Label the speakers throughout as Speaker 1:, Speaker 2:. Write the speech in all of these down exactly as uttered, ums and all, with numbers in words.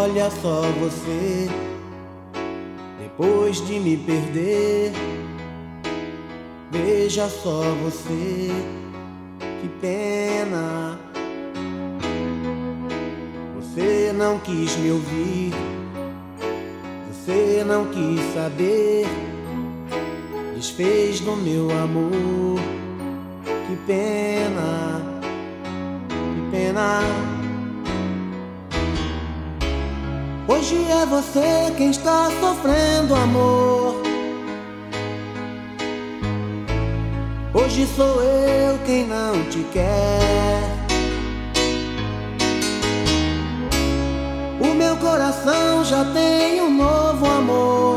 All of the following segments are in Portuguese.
Speaker 1: Olha só você, depois de me perder. Veja só você, que pena. Você não quis me ouvir, você não quis saber, desfez do meu amor. Que pena, que pena. Hoje é você quem está sofrendo, amor. Hoje sou eu quem não te quer. O meu coração já tem um novo amor.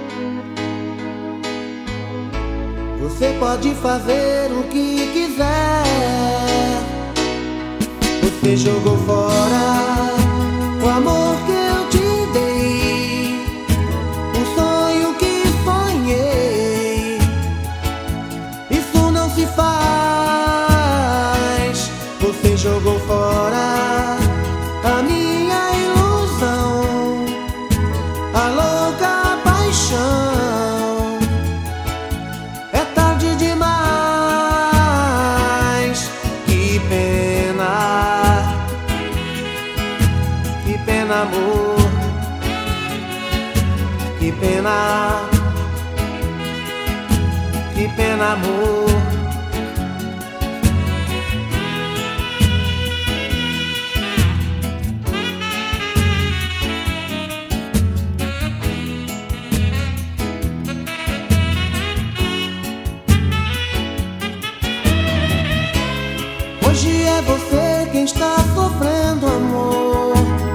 Speaker 1: Você pode fazer o que quiser. Você jogou fora o amor que eu te dei, um sonho que sonhei. Isso não se faz. Você jogou fora a minha ilusão, a louca paixão. É tarde demais. Que pena, que pena, amor. Que pena, que pena, amor. Hoje é você quem está sofrendo, amor.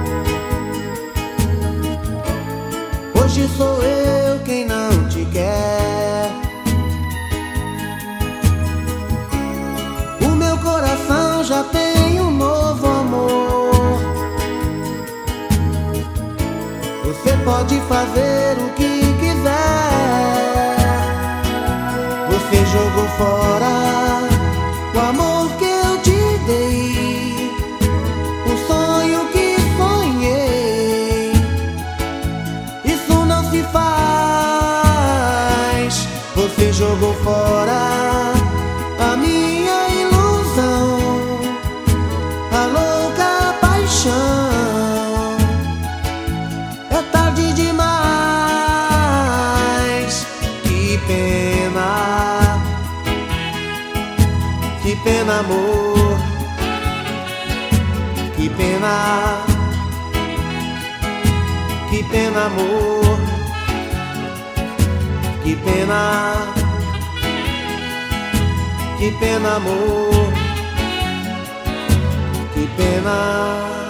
Speaker 1: Hoje sou eu quem não te quer. O meu coração já tem um novo amor. Você pode fazer o que quiser. Você jogou fora o amor que eu te dei, um sonho que sonhei. Isso não se faz. Você jogou fora a minha ilusão, a louca paixão. É tarde demais. Que pena, que pena, amor. Que pena, que pena, amor. Que pena, que pena, amor. Que pena.